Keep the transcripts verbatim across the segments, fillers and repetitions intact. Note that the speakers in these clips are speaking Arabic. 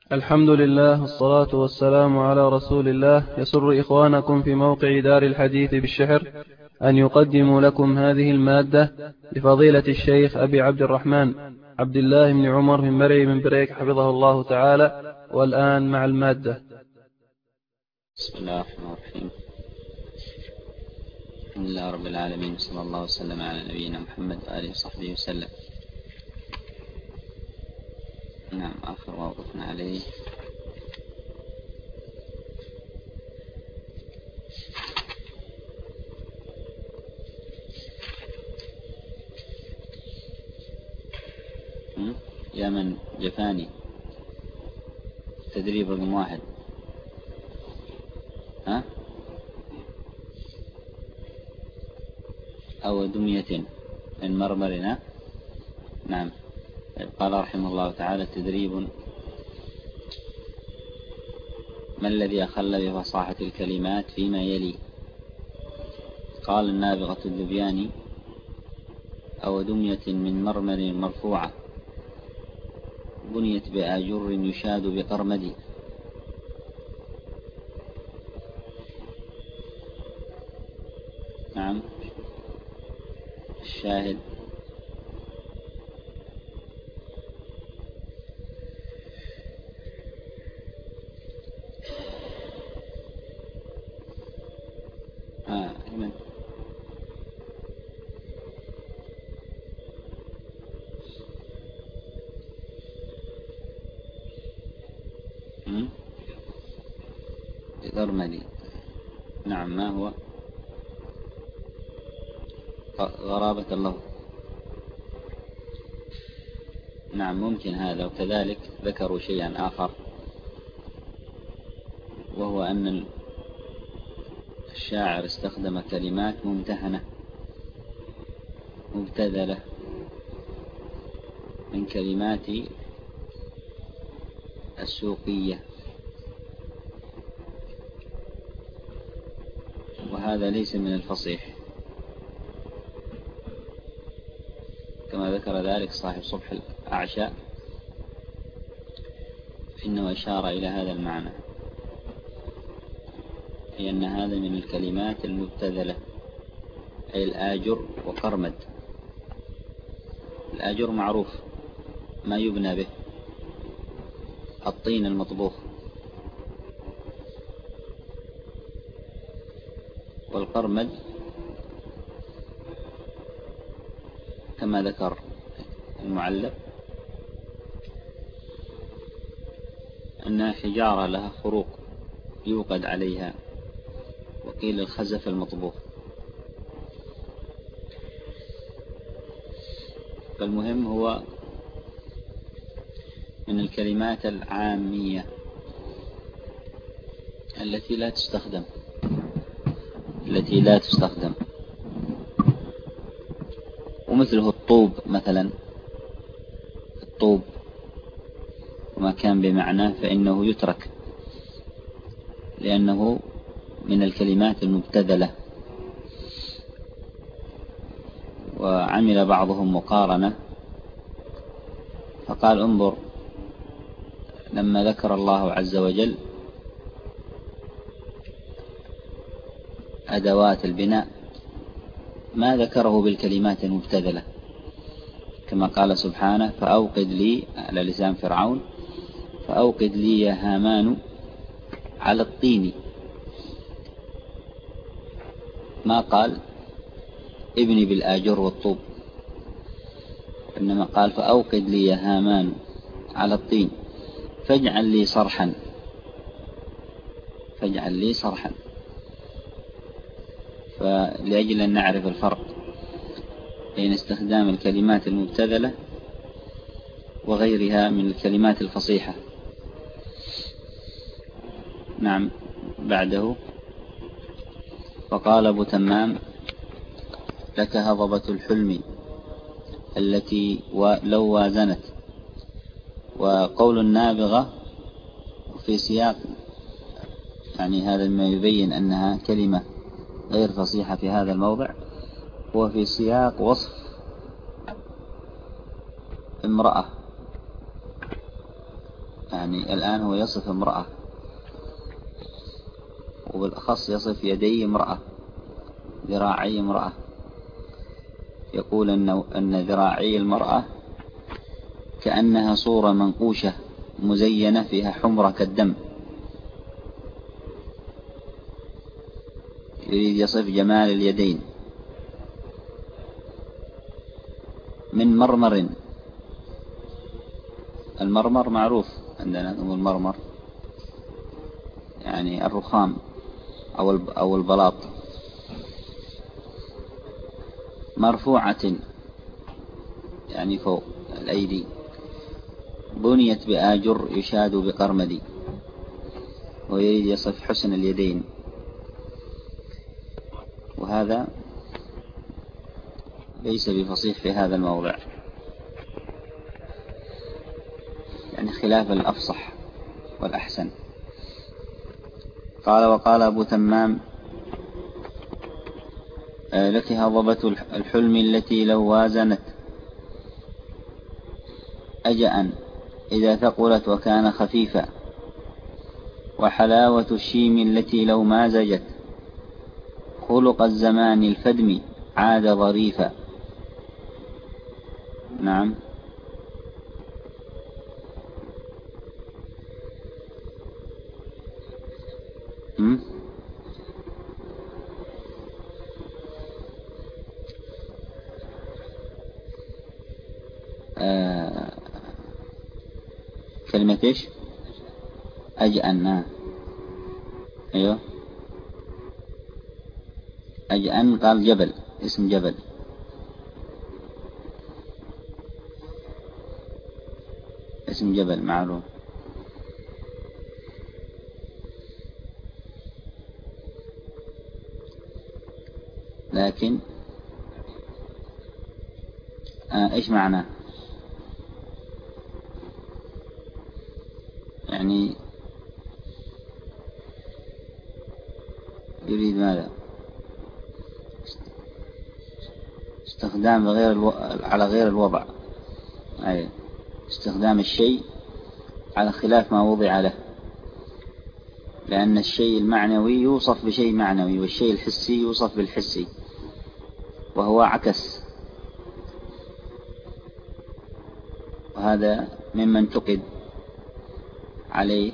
الحمد لله والصلاة والسلام على رسول الله. يسر إخوانكم في موقع دار الحديث بالشحر أن يقدموا لكم هذه المادة لفضيلة الشيخ أبي عبد الرحمن عبد الله بن عمر بن مري بن بريك حفظه الله تعالى. والآن مع المادة. بسم الله الرحمن الرحيم. الحمد لله رب العالمين، صلى الله وسلم على نبينا محمد وآله وصحبه وسلم. نعم، آخر ما وقفنا عليه يا من جفاني تدريب رقم واحد. ها أو دمية من مرمرنا. نعم. قال رحمه الله تعالى: تدريب: ما الذي أخل بفصاحة الكلمات فيما يلي؟ قال النابغة الذبياني: أو دمية من مرمر مرفوعة بنيت بآجر يشاد بقرمد. نعم. الشاهد: آه من قرمدي. نعم. ما هو؟ غرابة الله. نعم، ممكن هذا. وكذلك ذكروا شيئا آخر، وهو أن الشاعر استخدم كلمات ممتهنة مبتذلة من كلمات السوقية، وهذا ليس من الفصيح، كما ذكر ذلك صاحب صبح الأعشاء، إنه أشار إلى هذا المعنى، أي أن هذا من الكلمات المبتذلة، أي الآجر وقرمد. الآجر معروف ما يبنى به، الطين المطبوخ، والقرمد كما ذكر المعلق أنها حجارة لها خروق يوقد عليها، وقيل الخزف المطبوخ. فالمهم هو من الكلمات العامية التي لا تستخدم التي لا تستخدم ومثله الطوب مثلا. الطوب وما كان بمعناه فإنه يترك، لأنه من الكلمات المبتذلة. وعمل بعضهم مقارنة فقال: انظر، لما ذكر الله عز وجل أدوات البناء ما ذكره بالكلمات المبتذلة، كما قال سبحانه: فأوقد لي، على لسان فرعون: فأوقد لي يا هامان على الطين. ما قال ابني بالآجر والطوب، إنما قال: فأوقد لي يا هامان على الطين فاجعل لي صرحا فاجعل لي صرحا فلأجل أن نعرف الفرق بين استخدام الكلمات المبتذلة وغيرها من الكلمات الفصيحة. نعم. بعده: فقال أبو تمام: لك هضبة الحلم التي لو وازنت. وقول النابغة في سياق، يعني هذا ما يبين أنها كلمة غير فصيحة في هذا الموضع، هو في سياق وصف امرأة يعني الآن هو يصف امرأة، وبالأخص يصف يدي امرأة، ذراعي امرأة. يقول أن أن ذراعي المرأة كأنها صورة منقوشة مزينة فيها حمرة كالدم. يريد يصف جمال اليدين. من مرمر، المرمر معروف عندنا، المرمر يعني الرخام أو أو البلاط. مرفوعة يعني فوق الأيدي، بنيت بآجر يشاد بقرمدي. ويريد يصف حسن اليدين، وهذا ليس بفصيح في هذا الموضع، يعني خلاف الأفصح والأحسن. قال وقال أبو تمام لك هضبة الحلم التي لو وازنت أجأ إذا ثقلت وكان خفيفا، وحلاوة الشيم التي لو مازجت خلق الزمان الفدم عاد ظريفا. نعم. م? آه كلمة إيش؟ أجأن. أيوه أجأن، قال جبل، اسم جبل. اسم جبل معروف. لكن آه إيش معناه؟ يعني يريد ماذا؟ استخدام غير الو... على غير الوضع. أي استخدام الشيء على خلاف ما وضع له، لأن الشيء المعنوي يوصف بشيء معنوي، والشيء الحسي يوصف بالحسي، وهو عكس. وهذا مما انتقد عليه،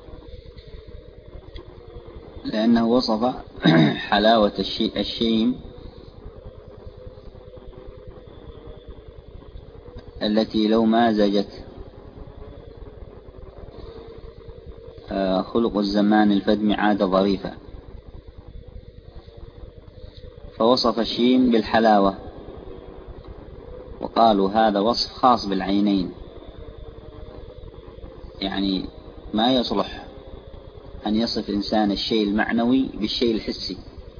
لأنه وصف حلاوة الشيء الشيم التي لو مازجت خلق الزمان الفدم عاد ظريفا، فوصف الشيم بالحلاوة، وقالوا هذا وصف خاص بالعينين، يعني ما يصلح أن يصف إنسان الشيء المعنوي بالشيء الحسي،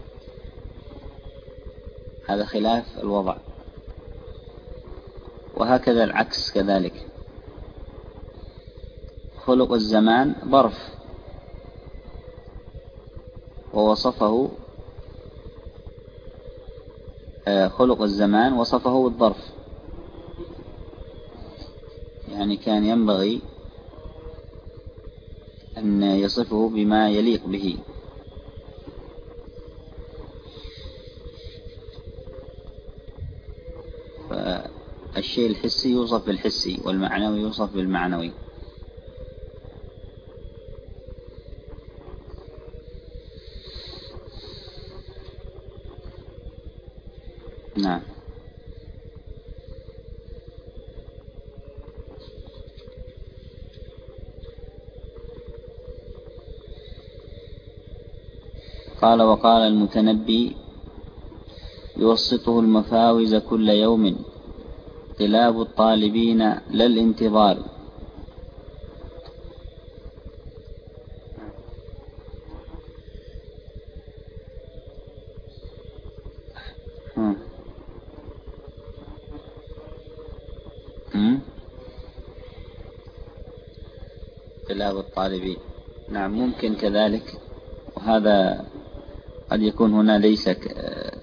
هذا خلاف الوضع. وهكذا العكس كذلك. خلق الزمان ظرف، ووصفه خلق الزمان وصفه بالظرف، يعني كان ينبغي أن يصفه بما يليق به. فالشيء الحسي يوصف بالحسي، والمعنوي يوصف بالمعنوي. نعم. قال وقال المتنبي يوسطه المفاوز كل يوم طلاب الطالبين لا الانتظار. طلاب الطالبين، نعم ممكن كذلك، وهذا قد يكون هنا ليس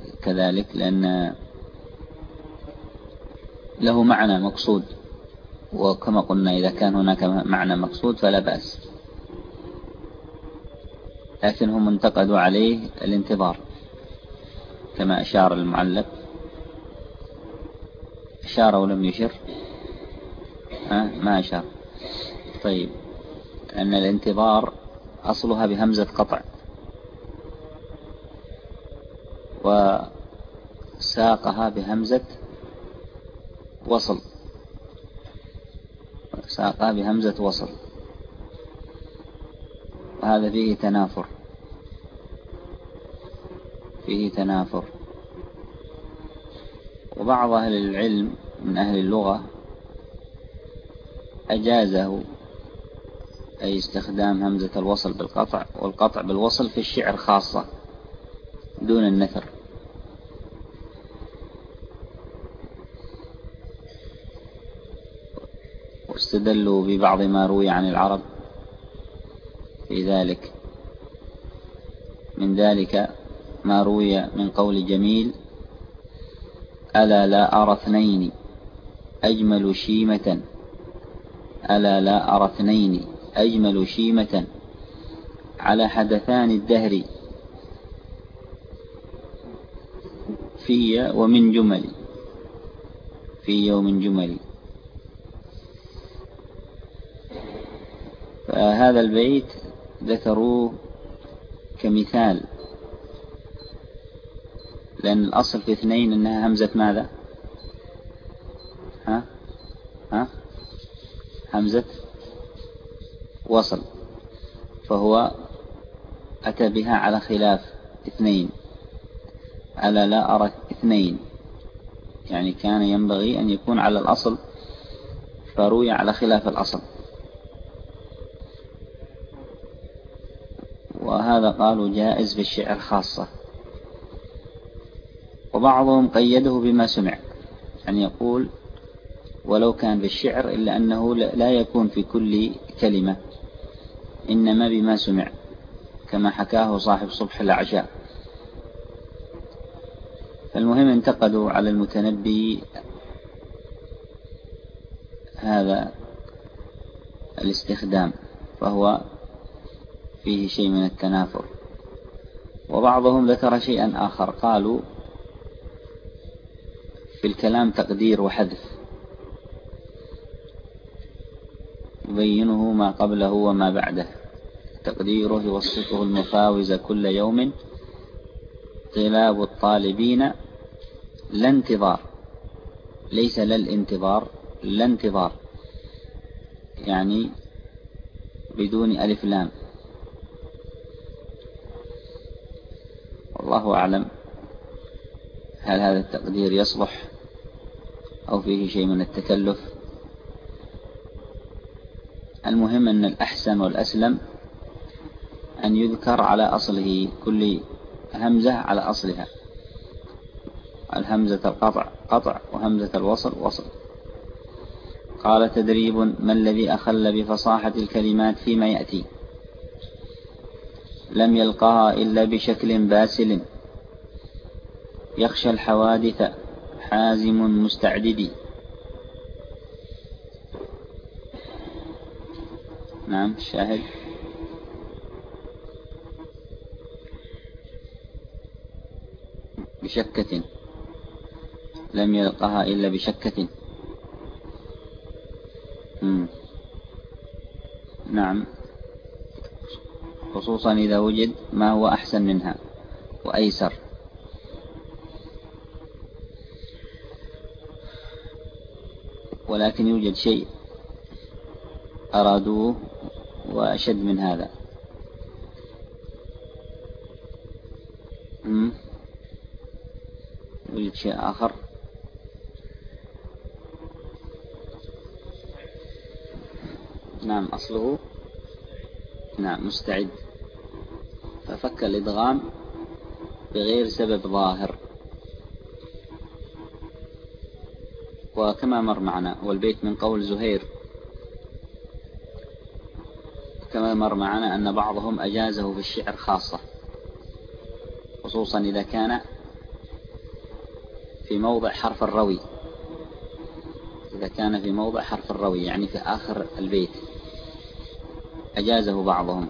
كذلك، لأن له معنى مقصود، وكما قلنا إذا كان هناك معنى مقصود فلا بأس، لكن هم انتقدوا عليه الانتظار كما أشار المعلق. أشار ولم يشر؟ ها ما أشار. طيب، أن الانتظار أصلها بهمزة قطع، وساقها بهمزة وصل، ساقها بهمزة وصل، وهذا فيه تنافر، فيه تنافر. وبعض أهل العلم من أهل اللغة أجازه، أي استخدام همزة الوصل بالقطع والقطع بالوصل في الشعر خاصة دون النثر. واستدلوا ببعض ما روي عن العرب في ذلك، من ذلك ما روي من قول جميل: ألا لا أرى اثنين أجمل شيمة، ألا لا أرى اثنين أجمل شيمة على حدثان الدهر في ومن جمل، في ومن جمل. فهذا البيت ذكروه كمثال، لأن الأصل في اثنين أنها همزة ماذا؟ ها؟ ها؟ همزة وصل، فهو أتى بها على خلاف اثنين. ألا لا أرى اثنين، يعني كان ينبغي أن يكون على الأصل، فروي على خلاف الأصل. وهذا قالوا جائز في الشعر خاصة. وبعضهم قيده بما سمع، يعني يقول ولو كان في الشعر إلا أنه لا يكون في كل كلمة، إنما بما سمع، كما حكاه صاحب صبح الأعشاء. فالمهم انتقدوا على المتنبي هذا الاستخدام، فهو فيه شيء من التنافر. وبعضهم ذكر شيئا آخر، قالوا في الكلام تقدير وحذف يبينه ما قبله وما بعده، تقديره يوسطه المفاوز كل يوم، طلاب الطالبين لا انتظار، ليس للانتظار، لا انتظار، يعني بدون ألف لام. والله أعلم هل هذا التقدير يصلح أو فيه شيء من التكلف. المهم أن الأحسن والأسلم أن يذكر على أصله، كل همزة على أصلها، الهمزة القطع قطع، وهمزة الوصل وصل. قال: تدريب: ما الذي أخل بفصاحة الكلمات فيما يأتي؟ لم يلقها إلا بشكل باسل، يخشى الحوادث حازم مستعدد. نعم، الشاهد: بشكة، لم يلقها إلا بشكة. مم. نعم، خصوصا إذا وجد ما هو أحسن منها وأيسر. ولكن يوجد شيء أرادوه وأشد من هذا. مم. يوجد شيء آخر. نعم، أصله نعم مستعد، ففك الإدغام بغير سبب ظاهر. وكما مر معنا، والبيت من قول زهير، كما مر معنا أن بعضهم أجازه في الشعر خاصة، خصوصا إذا كان في موضع حرف الروي، إذا كان في موضع حرف الروي يعني في آخر البيت أجازه بعضهم،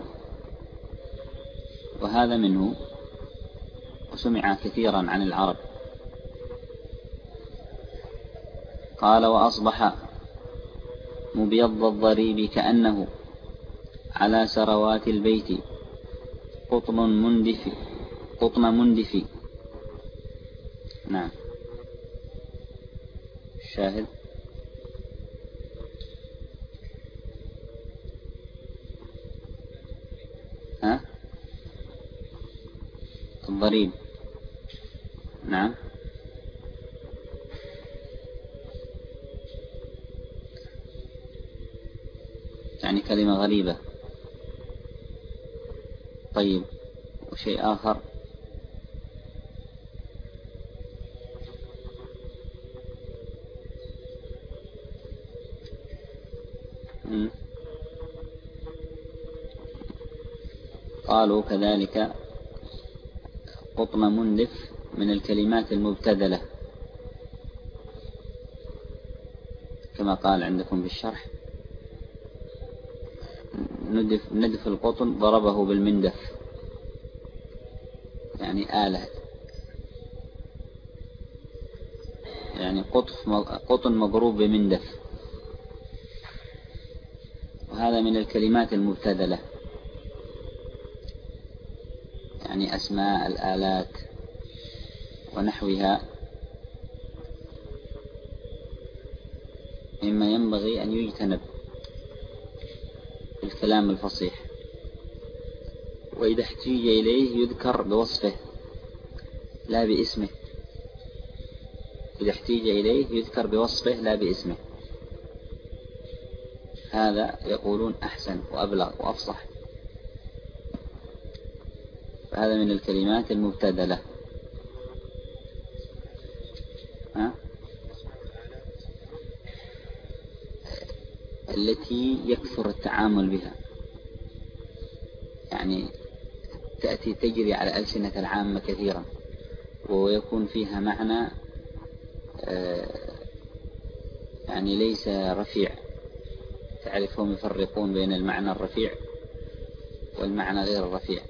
وهذا منه وسمع كثيرا عن العرب. قال: وأصبح مبيض الضريب كأنه على سروات البيت قطن مندف قطن مندف. نعم. الشاهد: ها الضريب. نعم. يعني كلمة غريبة. طيب، وشيء آخر؟ م. قالوا كذلك قطن مندف من الكلمات المبتدلة، كما قال عندكم في الشرح: ندف, ندف القطن ضربه بالمندف، يعني آلة، يعني قطف قطن مضروب بمندف. وهذا من الكلمات المبتدلة، يعني أسماء الآلات ونحوها مما ينبغي أن يجتنب في الكلام الفصيح، وإذا احتيج إليه يذكر بوصفه لا باسمه. إذا احتيج إليه يذكر بوصفه لا باسمه، هذا يقولون أحسن وأبلغ وأفصح. فهذا من الكلمات المبتدلة. ها؟ التي يكثر التعامل بها، يعني تأتي تجري على ألسنة العامة كثيرا، ويكون فيها معنى يعني ليس رفيع. تعرفهم يفرقون بين المعنى الرفيع والمعنى غير الرفيع،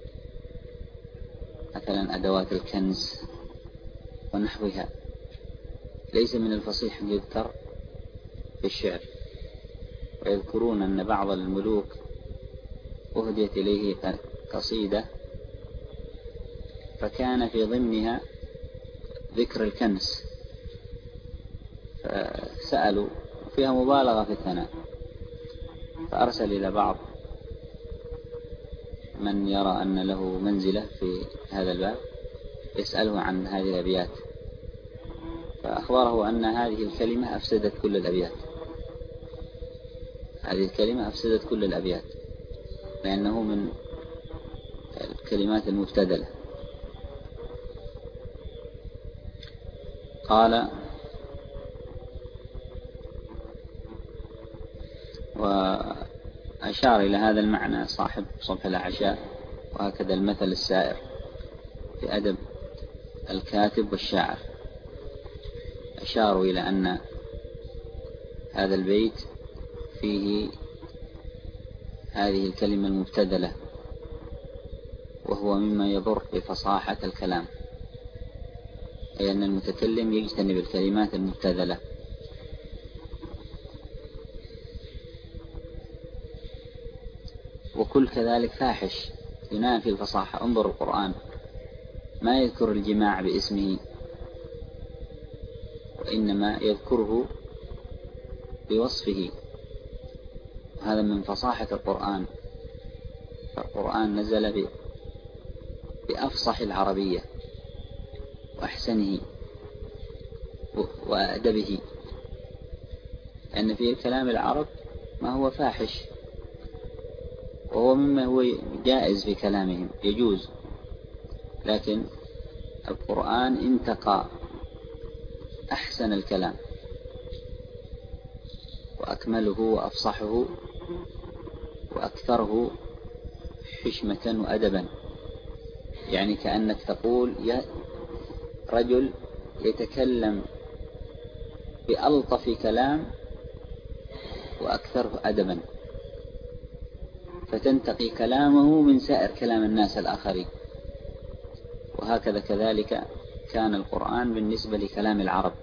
مثلا أدوات الكنز ونحوها ليس من الفصيح أن يذكر في الشعر. ويذكرون أن بعض الملوك أهديت إليه قصيدة فكان في ضمنها ذكر الكنز، فسألوا فيها مبالغة في الثناء، فأرسل إلى بعض من يرى أن له منزلة في هذا الباب يسأله عن هذه الأبيات، فأخبره أن هذه الكلمة أفسدت كل الأبيات. هذه الكلمة أفسدت كل الأبيات لأنه من الكلمات المبتدلة. قال: وأشار إلى هذا المعنى صاحب صبح العشاء، وهكذا المثل السائر في أدب الكاتب والشاعر. أشاروا إلى أن هذا البيت فيه هذه الكلمة المبتدلة، وهو مما يضر بفصاحة الكلام، أي أن المتكلم يجتنب الكلمات المبتدلة. وكل كذلك فاحش ينافي الفصاحة. انظر القرآن ما يذكر الجماع باسمه، وإنما يذكره بوصفه، هذا من فصاحة القرآن. فالقرآن نزل بأفصح العربية وأحسنه وأدبه، لأن في كلام العرب ما هو فاحش، وهو مما هو جائز في كلامهم يجوز، لكن القرآن انتقى أحسن الكلام وأكمله وأفصحه وأكثره حشمة وأدبا. يعني كأنك تقول يا رجل يتكلم بألطف كلام وأكثره أدبا، فتنتقي كلامه من سائر كلام الناس الآخرين. وهكذا كذلك كان القرآن بالنسبة لكلام العرب،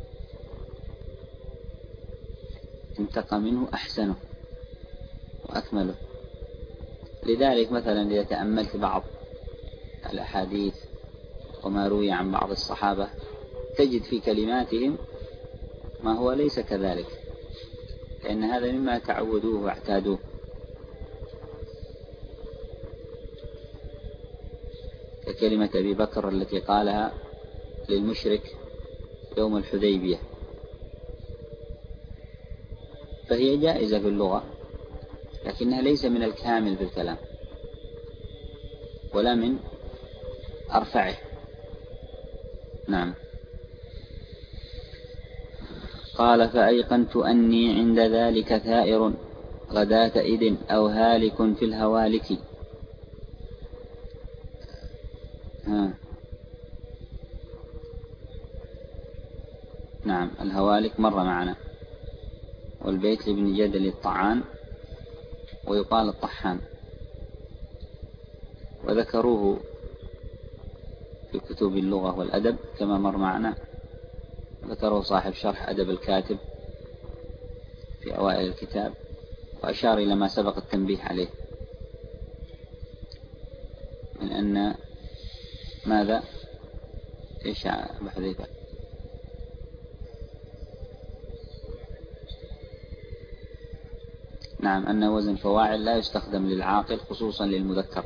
انتقى منه أحسنه وأكمله. لذلك مثلا إذا تأملت بعض الأحاديث وما روي عن بعض الصحابة تجد في كلماتهم ما هو ليس كذلك، لأن هذا مما تعودوه واعتادوه. ككلمة أبي بكر التي قالها للمشرك يوم الحديبية، فهي جائزة في اللغة، لكنها ليس من الكامل في الكلام ولا من أرفعه. نعم. قال فأيقنت أني عند ذلك ثائر غداة إذن أو هالك في الهوالك. ها. نعم، الهوالك مر معنا، والبيت لابن جدل الطعان ويقال الطحان، وذكروه في كتب اللغة والأدب كما مر معنا. ذكره صاحب شرح أدب الكاتب في أوائل الكتاب، وأشار إلى ما سبق التنبيه عليه من أن ماذا إيش أبو حذيفة؟ نعم، أن وزن فواعل لا يستخدم للعاقل خصوصا للمذكر.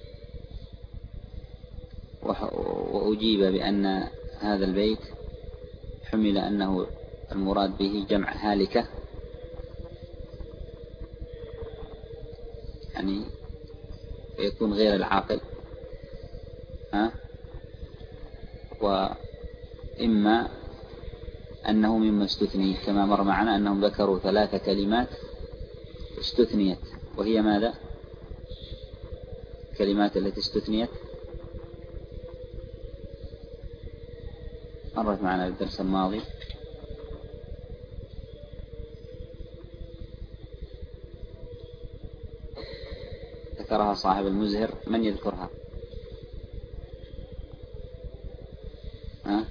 وأجيب بأن هذا البيت حمل أنه المراد به جمع هالكة، يعني يكون غير العاقل، ها؟ وإما أنه مما استثني كما مر معنا أنهم ذكروا ثلاث كلمات استثنيت، وهي ماذا؟ الكلمات التي استثنيت مرت معنا الدرس الماضي. ذكرها صاحب المزهر، من يذكرها؟ ها؟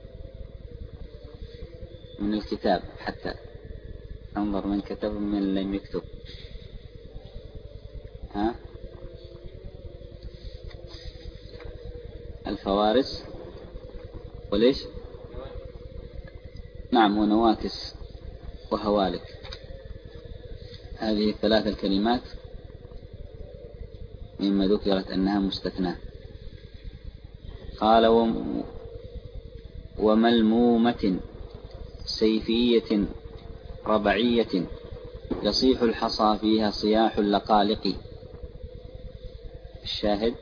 من الكتاب حتى انظر من كتب من لم يكتب. ها؟ الفوارس وليش؟ نعم، ونواكس وهوالك، هذه الثلاث الكلمات مما ذكرت أنها مستثناة. قال وملمومة سيفية ربعية يصيح الحصى فيها صياح اللقالق. الشاهد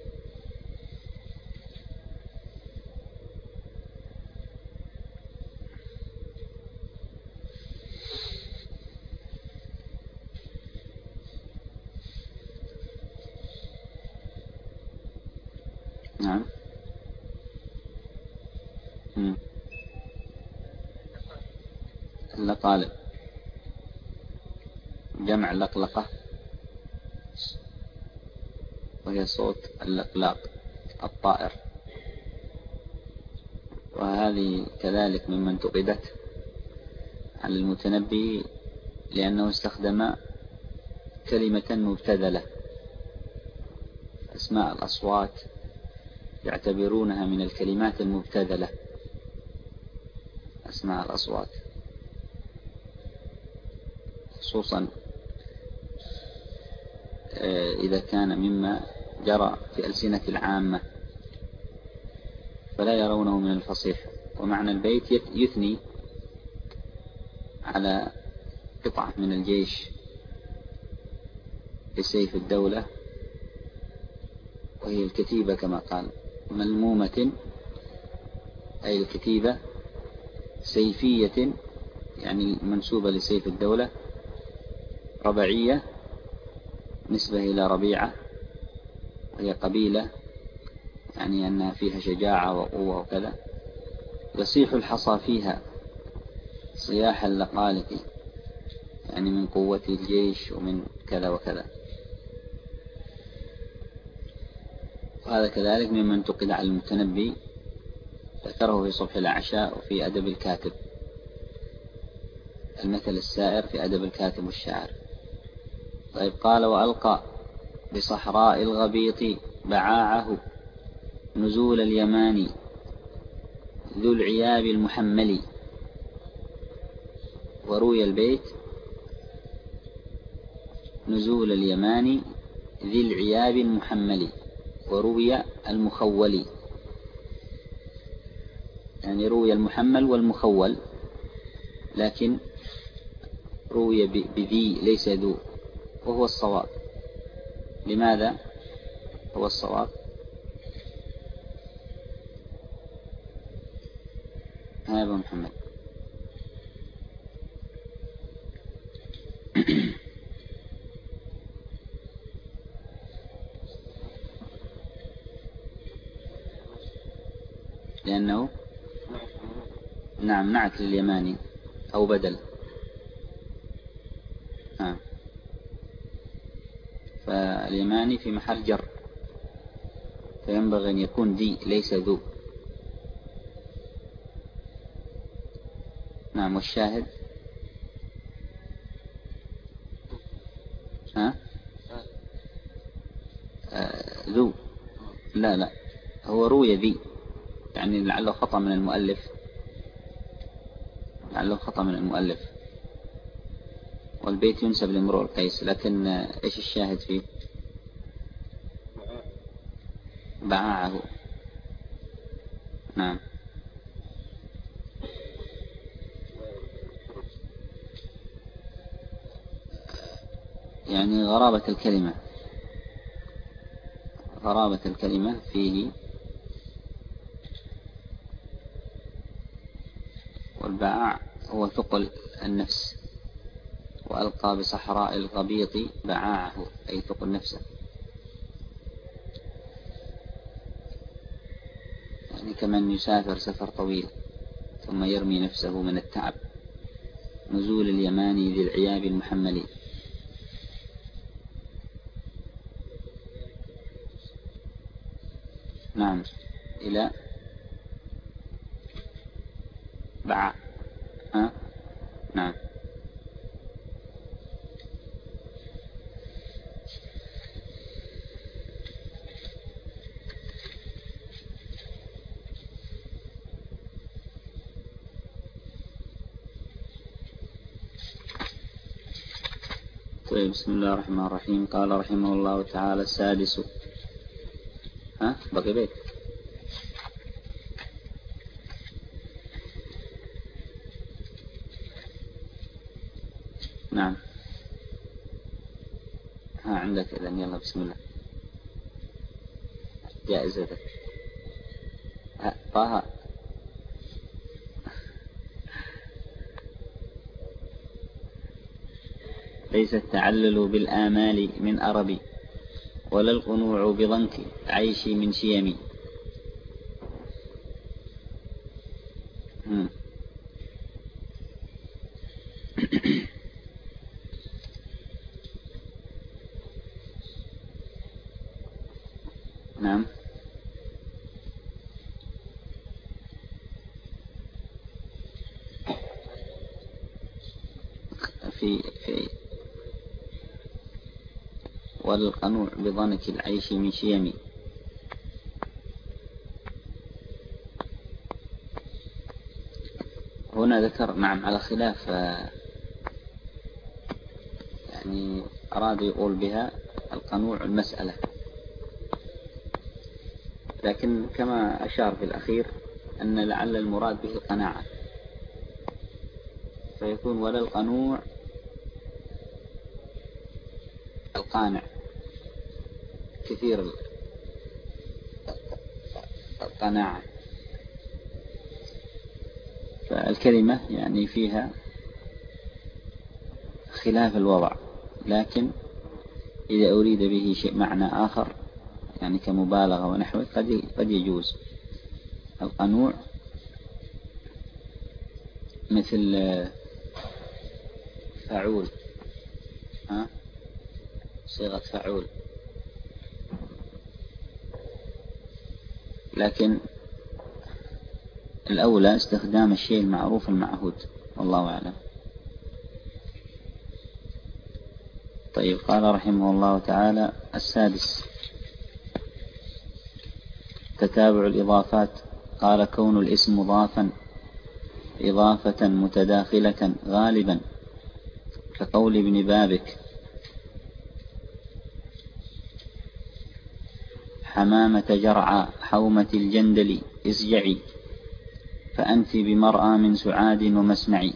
نعم. اللقالق جمع لقلقة، وهي صوت اللقلاق الطائر، وهذه كذلك مما انتقدت عن المتنبي لأنه استخدم كلمة مبتذلة. أسماء الأصوات يعتبرونها من الكلمات المبتذلة، أسماء الأصوات، خصوصا إذا كان مما جرى في ألسنة العامة فلا يرونه من الفصيح. ومعنى البيت يثني على قطعة من الجيش بسيف الدولة، وهي الكتيبة كما قال. ملمومة أي الكتيبة، سيفية يعني منسوبة لسيف الدولة، ربعية نسبة إلى ربيعة وهي قبيلة يعني أنها فيها شجاعة وقوة وكذا. يصيح الحصى فيها صياح اللقالق، يعني من قوة الجيش ومن كذا وكذا. وهذا كذلك مما انتقد على المتنبي، ذكره في صبح العشاء وفي أدب الكاتب، المثل السائر في أدب الكاتب والشاعر. طيب قال: وألقى بصحراء الغبيط بعاعه نزول اليمان ذو العياب المحمل. وروي البيت نزول اليمان ذي العياب المحمل، وروي المخول، يعني روي المحمل والمخول، لكن روي بذي ليس ذو، وهو الصواب. لماذا هو الصواب؟ ها أبو محمد. لأنه نعم نعت لليماني أو بدل. آه. فاليماني في محل جر، فينبغي أن يكون ذي ليس ذو. نعم. والشاهد ها آه ذو. لا لا، هو روي ذي، يعني لعله خطأ من المؤلف، لعله خطأ من المؤلف. والبيت ينسب لامرؤ القيس، لكن ايش الشاهد فيه؟ بعاعه. نعم. يعني غرابة الكلمة، غرابة الكلمة فيه. والبعاع هو ثقل النفس، وألقى بصحراء الغبيط بعاعه، أي ثقل نفسه، يعني كمن يسافر سفر طويل ثم يرمي نفسه من التعب. نزول اليمان ذي العياب المحمل. نعم. إلى باع. ها؟ نعم. طيب، بسم الله الرحمن الرحيم. قال رحمه الله تعالى: السادس. ها بقي بيت. نعم. ها عندك إذن، يلا بسم الله. جائزتك. ها طه. ليس التعلل بالآمال من أربي، ولا القنوع بضنك عيشي من شيمي. نعم. في في والقنوع بضنك العيش من شيمي. هنا ذكر نعم على خلاف، يعني أراد يقول بها القنوع المسألة، لكن كما أشار في الأخير أن لعل المراد به القناعة، فيكون ولا القنوع القانع كثير القناعة. فالكلمة يعني فيها خلاف الوضع، لكن إذا أريد به شيء معنى آخر يعني كمبالغة ونحوه قد قد يجوز. القنوع مثل فعول، ها صيغة فعول، لكن الأولى استخدام الشيء المعروف المعهود، والله أعلم. طيب، قال رحمه الله تعالى: السادس تتابع الإضافات. قال: كون الاسم مضافا إضافة متداخلة غالبا، كقول ابن بابك: حمامة جرعى حومة الجندل اسجعي، فأنت بمرأى من سعاد ومسمعي.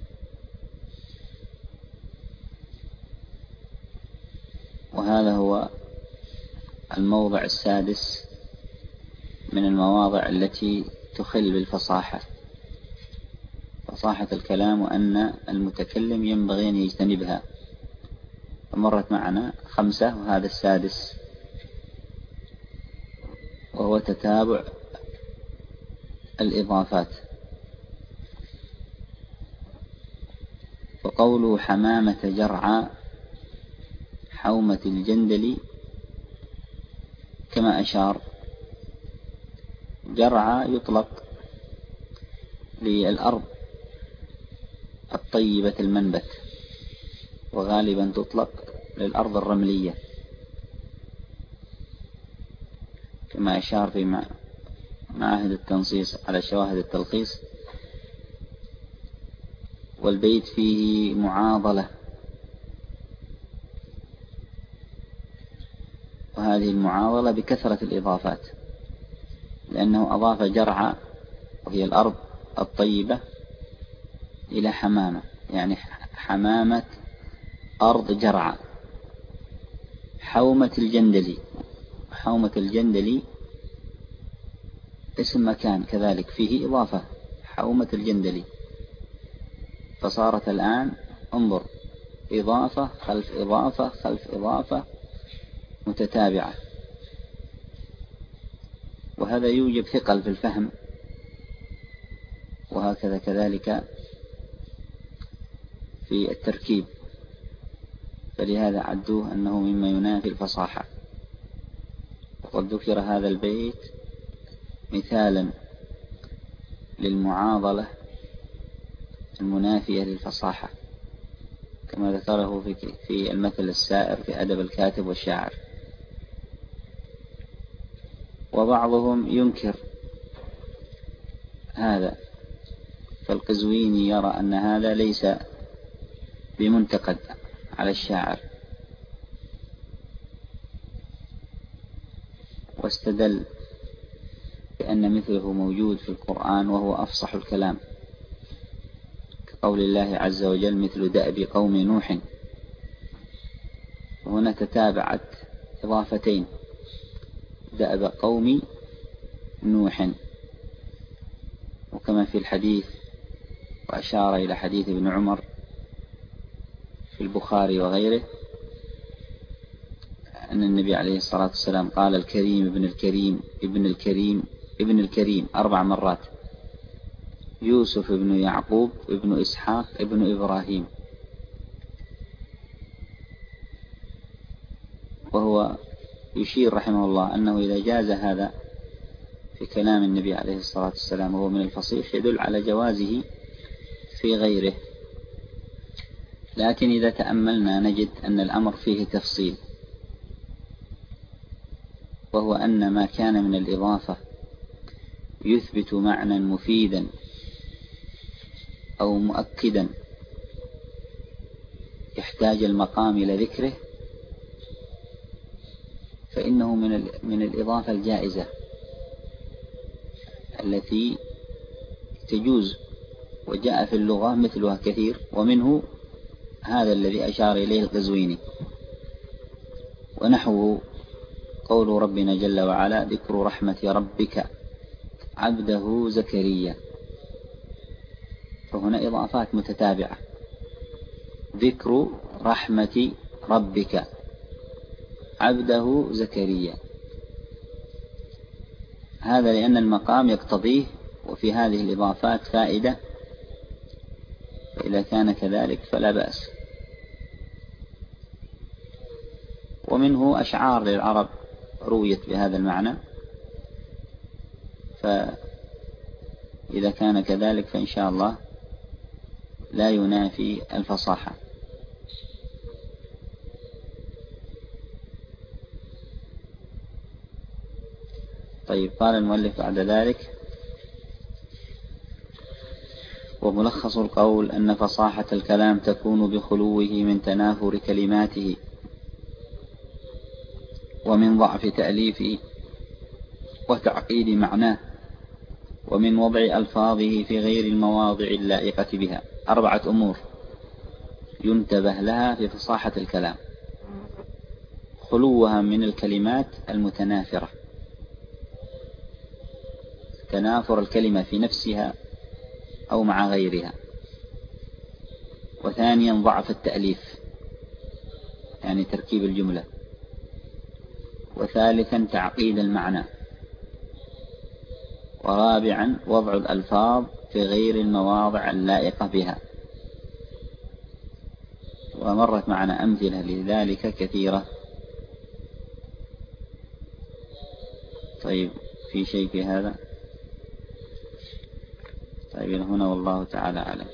وهذا هو الموضع السادس من المواضع التي تخل بالفصاحة، فصاحة الكلام، وأن المتكلم ينبغي أن يجتنبها. ومرت معنا خمسة، وهذا السادس، وهو تتابع الإضافات. وقوله حمامة جرعى حومة الجندل كما أشار، جرعى يطلق للأرض الطيبة المنبت، وغالبا تطلق للأرض الرملية كما أشار في معاهد التنصيص على شواهد التلخيص. والبيت فيه معاضلة، وهذه المعاضلة بكثرة الإضافات، لأنه أضاف جرعى وهي الأرض الطيبة إلى حمامة، يعني حمامة أرض جرعى. حومة الجندلي، حومة الجندلي اسم مكان كذلك فيه إضافة، حومة الجندلي. فصارت الآن انظر، إضافة خلف إضافة خلف إضافة متتابعة، وهذا يوجب ثقل في الفهم، وهكذا كذلك في التركيب، فلهذا عدوه أنه مما ينافي الفصاحة. وقد ذكر هذا البيت مثالا للمعاضلة المنافية للفصاحة، كما ذكره في المثل السائر في أدب الكاتب والشاعر. وبعضهم ينكر هذا، فالقزويني يرى أن هذا ليس بمنتقد على الشاعر، واستدل بأن مثله موجود في القرآن وهو أفصح الكلام، كقول الله عز وجل: مثل دأب قوم نوح. وهنا تتابعت إضافتين، دأب قوم نوح، وكما في الحديث، وأشار إلى حديث ابن عمر في البخاري وغيره، أن النبي عليه الصلاة والسلام قال: الكريم ابن الكريم ابن الكريم ابن الكريم أربع مرات، يوسف ابن يعقوب ابن إسحاق ابن إبراهيم. وهو يشير رحمه الله أنه إذا جاز هذا في كلام النبي عليه الصلاة والسلام وهو من الفصيح، يدل على جوازه في غيره. لكن إذا تأملنا نجد أن الأمر فيه تفصيل، وهو أن ما كان من الإضافة يثبت معنى مفيدا أو مؤكدا يحتاج المقام إلى ذكره، فإنه من من الإضافة الجائزة التي تجوز، وجاء في اللغة مثلها كثير، ومنه هذا الذي أشار إليه القزويني. ونحوه قول ربنا جل وعلا: ذكر رحمة ربك عبده زكريا. فهنا إضافات متتابعة، ذكر رحمة ربك عبده زكريا، هذا لأن المقام يقتضيه. وفي هذه الإضافات فائدة، إذا كان كذلك فلا بأس. ومنه أشعار للعرب رويت بهذا المعنى، فإذا كان كذلك فإن شاء الله لا ينافي الفصاحة. طيب، قال المؤلف بعد ذلك: وملخص القول أن فصاحة الكلام تكون بخلوه من تناثر كلماته ومن ضعف تأليفه وتعقيد معناه ومن وضع ألفاظه في غير المواضع اللائقة بها. أربعة أمور ينتبه لها في فصاحة الكلام: خلوها من الكلمات المتناثرة، تناثر الكلمة في نفسها أو مع غيرها. وثانيا ضعف التأليف، يعني تركيب الجملة. وثالثا تعقيد المعنى. ورابعا وضع الألفاظ في غير المواضع اللائقة بها. ومرت معنا أمثلة لذلك كثيرة. طيب، في شيء في هذا؟ طيب، هنا والله تعالى أعلم.